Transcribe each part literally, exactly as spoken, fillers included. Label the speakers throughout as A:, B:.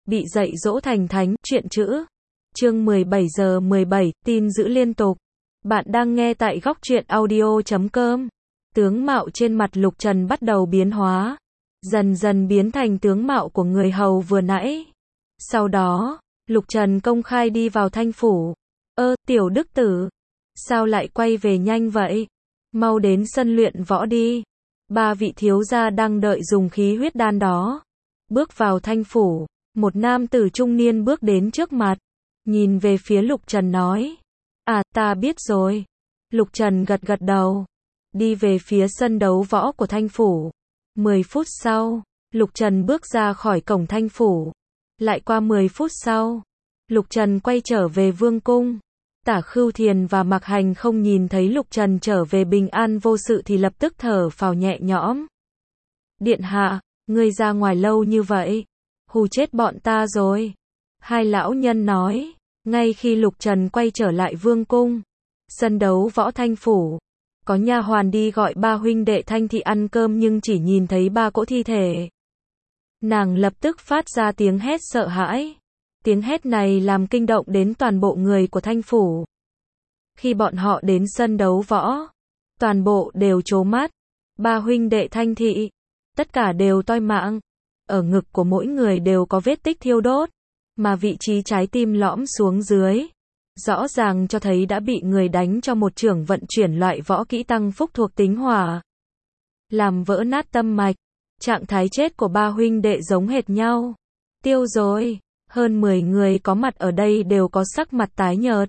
A: bị dạy dỗ thành thánh, truyện chữ. Chương mười bảy giờ mười bảy, tin giữ liên tục. Bạn đang nghe tại góc truyện audio chấm com. Tướng mạo trên mặt Lục Trần bắt đầu biến hóa, dần dần biến thành tướng mạo của người hầu vừa nãy. Sau đó, Lục Trần công khai đi vào Thanh phủ. Ơ, tiểu đức tử, sao lại quay về nhanh vậy? Mau đến sân luyện võ đi. Ba vị thiếu gia đang đợi dùng khí huyết đan đó. Bước vào Thanh phủ, một nam tử trung niên bước đến trước mặt, nhìn về phía Lục Trần nói: "À, ta biết rồi." Lục Trần gật gật đầu, đi về phía sân đấu võ của Thanh phủ. mười phút sau, Lục Trần bước ra khỏi cổng Thanh phủ. Lại qua mười phút sau, Lục Trần quay trở về vương cung. Tả Khưu Thiền và Mạc Hành không nhìn thấy Lục Trần trở về bình an vô sự thì lập tức thở phào nhẹ nhõm. "Điện hạ, ngươi ra ngoài lâu như vậy, hù chết bọn ta rồi." Hai lão nhân nói, ngay khi Lục Trần quay trở lại vương cung. Sân đấu võ Thanh phủ, có nha hoàn đi gọi ba huynh đệ Thanh thị ăn cơm nhưng chỉ nhìn thấy ba cỗ thi thể. Nàng lập tức phát ra tiếng hét sợ hãi. Tiếng hét này làm kinh động đến toàn bộ người của Thanh phủ. Khi bọn họ đến sân đấu võ, toàn bộ đều trố mắt. Ba huynh đệ Thanh thị, tất cả đều toi mạng. Ở ngực của mỗi người đều có vết tích thiêu đốt, mà vị trí trái tim lõm xuống dưới, rõ ràng cho thấy đã bị người đánh cho một chưởng vận chuyển loại võ kỹ tăng phúc thuộc tính hỏa, làm vỡ nát tâm mạch. Trạng thái chết của ba huynh đệ giống hệt nhau. Tiêu rồi. Hơn mười người có mặt ở đây đều có sắc mặt tái nhợt,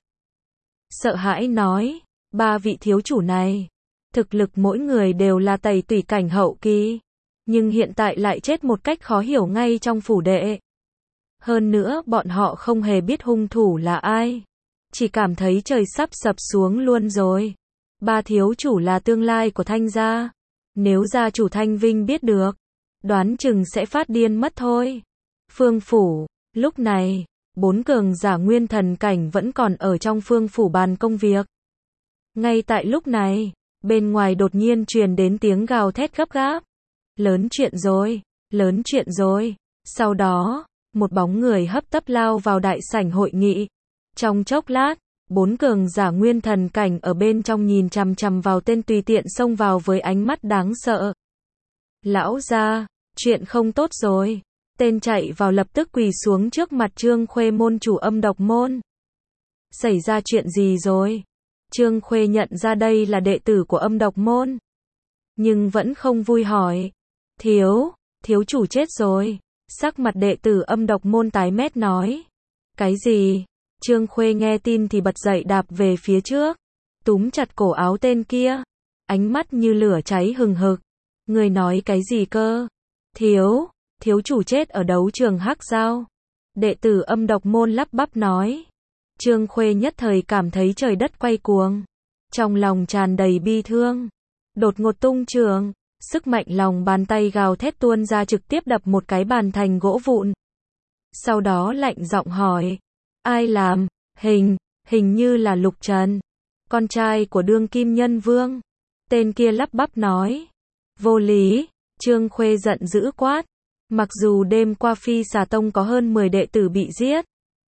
A: sợ hãi nói: "Ba vị thiếu chủ này, thực lực mỗi người đều là tẩy tùy cảnh hậu kỳ, nhưng hiện tại lại chết một cách khó hiểu ngay trong phủ đệ. Hơn nữa bọn họ không hề biết hung thủ là ai, chỉ cảm thấy trời sắp sập xuống luôn rồi. Ba thiếu chủ là tương lai của Thanh gia, nếu gia chủ Thanh Vinh biết được, đoán chừng sẽ phát điên mất thôi." Phương phủ. Lúc này, bốn cường giả nguyên thần cảnh vẫn còn ở trong phương phủ bàn công việc. Ngay tại lúc này, bên ngoài đột nhiên truyền đến tiếng gào thét gấp gáp. "Lớn chuyện rồi, lớn chuyện rồi." Sau đó, một bóng người hấp tấp lao vào đại sảnh hội nghị. Trong chốc lát, bốn cường giả nguyên thần cảnh ở bên trong nhìn chằm chằm vào tên tùy tiện xông vào với ánh mắt đáng sợ. "Lão gia, chuyện không tốt rồi." Tên chạy vào lập tức quỳ xuống trước mặt Trương Khuê môn chủ Âm Độc môn. "Xảy ra chuyện gì rồi?" Trương Khuê nhận ra đây là đệ tử của Âm Độc môn, nhưng vẫn không vui hỏi. Thiếu, thiếu chủ chết rồi." Sắc mặt đệ tử Âm Độc môn tái mét nói. "Cái gì?" Trương Khuê nghe tin thì bật dậy đạp về phía trước, túm chặt cổ áo tên kia, ánh mắt như lửa cháy hừng hực. "Người nói cái gì cơ?" "Thiếu, thiếu chủ chết ở đấu trường Hắc Giao." Đệ tử Âm Độc môn lắp bắp nói. Trương Khuê nhất thời cảm thấy trời đất quay cuồng, trong lòng tràn đầy bi thương. Đột ngột tung trường, sức mạnh lòng bàn tay gào thét tuôn ra trực tiếp đập một cái bàn thành gỗ vụn. Sau đó lạnh giọng hỏi: "Ai làm?" Hình, hình như là Lục Trần, con trai của đương kim nhân vương." Tên kia lắp bắp nói. "Vô lý." Trương Khuê giận dữ quát. Mặc dù đêm qua Phi Xà Tông có hơn mười đệ tử bị giết,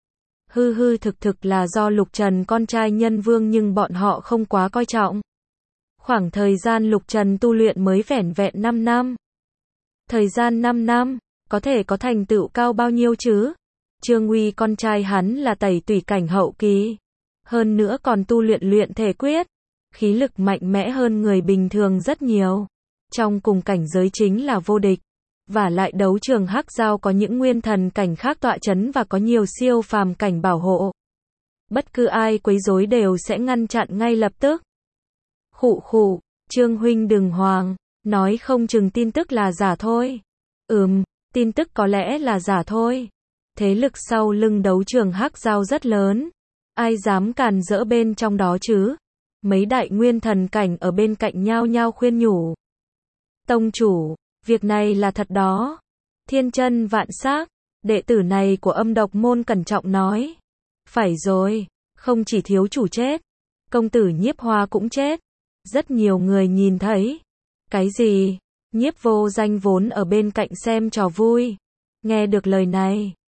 A: hư hư thực thực là do Lục Trần con trai nhân vương, nhưng bọn họ không quá coi trọng. Khoảng thời gian Lục Trần tu luyện mới vẻn vẹn năm năm. Thời gian năm năm, có thể có thành tựu cao bao nhiêu chứ? Trương Uy con trai hắn là tẩy tùy cảnh hậu kỳ, hơn nữa còn tu luyện luyện thể quyết, khí lực mạnh mẽ hơn người bình thường rất nhiều. Trong cùng cảnh giới chính là vô địch. Và lại đấu trường Hắc Giao có những nguyên thần cảnh khác tọa chấn và có nhiều siêu phàm cảnh bảo hộ. Bất cứ ai quấy rối đều sẽ ngăn chặn ngay lập tức. Khụ khụ, Trương huynh đừng hoang, nói không chừng tin tức là giả thôi. Ừm, tin tức có lẽ là giả thôi. Thế lực sau lưng đấu trường Hắc Giao rất lớn, ai dám càn rỡ bên trong đó chứ? Mấy đại nguyên thần cảnh ở bên cạnh nhao nhao khuyên nhủ. "Tông chủ, việc này là thật đó." Thiên Chân Vạn Sắc, đệ tử này của Âm Độc môn cẩn trọng nói. "Phải rồi, không chỉ thiếu chủ chết, công tử Nhiếp Hoa cũng chết." Rất nhiều người nhìn thấy. "Cái gì?" Nhiếp Vô Danh vốn ở bên cạnh xem trò vui, nghe được lời này,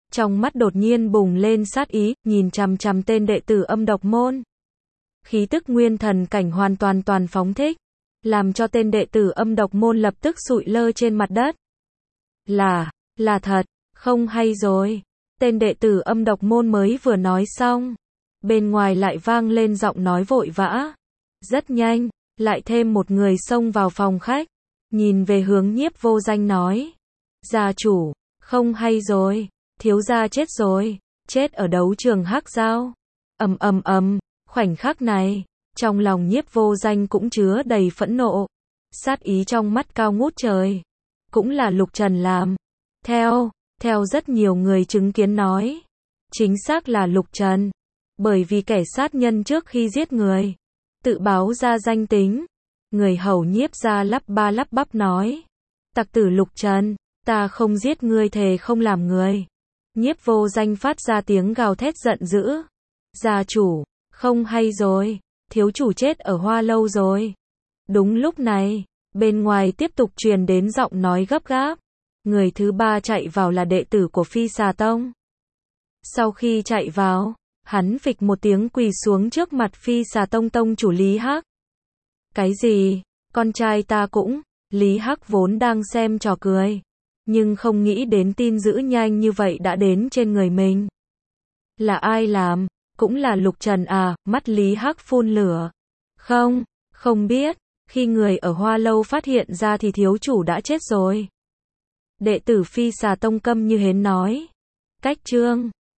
A: trong mắt đột nhiên bùng lên sát ý, nhìn chằm chằm tên đệ tử Âm Độc Môn. Khí tức nguyên thần cảnh hoàn toàn toàn phóng thích, làm cho tên đệ tử Âm Độc Môn lập tức sụi lơ trên mặt đất. Là, là thật, không hay rồi. Tên đệ tử Âm Độc Môn mới vừa nói xong, bên ngoài lại vang lên giọng nói vội vã. Rất nhanh, lại thêm một người xông vào phòng khách, nhìn về hướng Nhiếp Vô Danh nói: "Gia chủ, không hay rồi, thiếu gia chết rồi, chết ở đấu trường Hắc Giao." Ầm ầm ầm, khoảnh khắc này, trong lòng Nhiếp Vô Danh cũng chứa đầy phẫn nộ, sát ý trong mắt cao ngút trời. Cũng là Lục Trần làm. Theo, theo rất nhiều người chứng kiến nói, chính xác là Lục Trần, bởi vì kẻ sát nhân trước khi giết người, tự báo ra danh tính. Người hầu Nhiếp gia lắp ba lắp bắp nói: "Tặc tử Lục Trần, ta không giết ngươi, thề không làm người." Nhiếp Vô Danh phát ra tiếng gào thét giận dữ: "Gia chủ, không hay rồi, thiếu chủ chết ở Hoa Lâu rồi." Đúng lúc này, bên ngoài tiếp tục truyền đến giọng nói gấp gáp. Người thứ ba chạy vào là đệ tử của Phi Xà Tông. Sau khi chạy vào, hắn phịch một tiếng quỳ xuống trước mặt Phi Xà Tông tông chủ Lý Hắc. "Cái gì? Con trai ta cũng..." Lý Hắc vốn đang xem trò cười, nhưng không nghĩ đến tin dữ nhanh như vậy đã đến trên người mình. Là ai làm? Cũng là Lục Trần à? Mắt Lý Hắc phun lửa. Không, không biết, khi người ở Hoa Lâu phát hiện ra thì thiếu chủ đã chết rồi. Đệ tử Phi Xà Tông câm như hến nói. Cách chương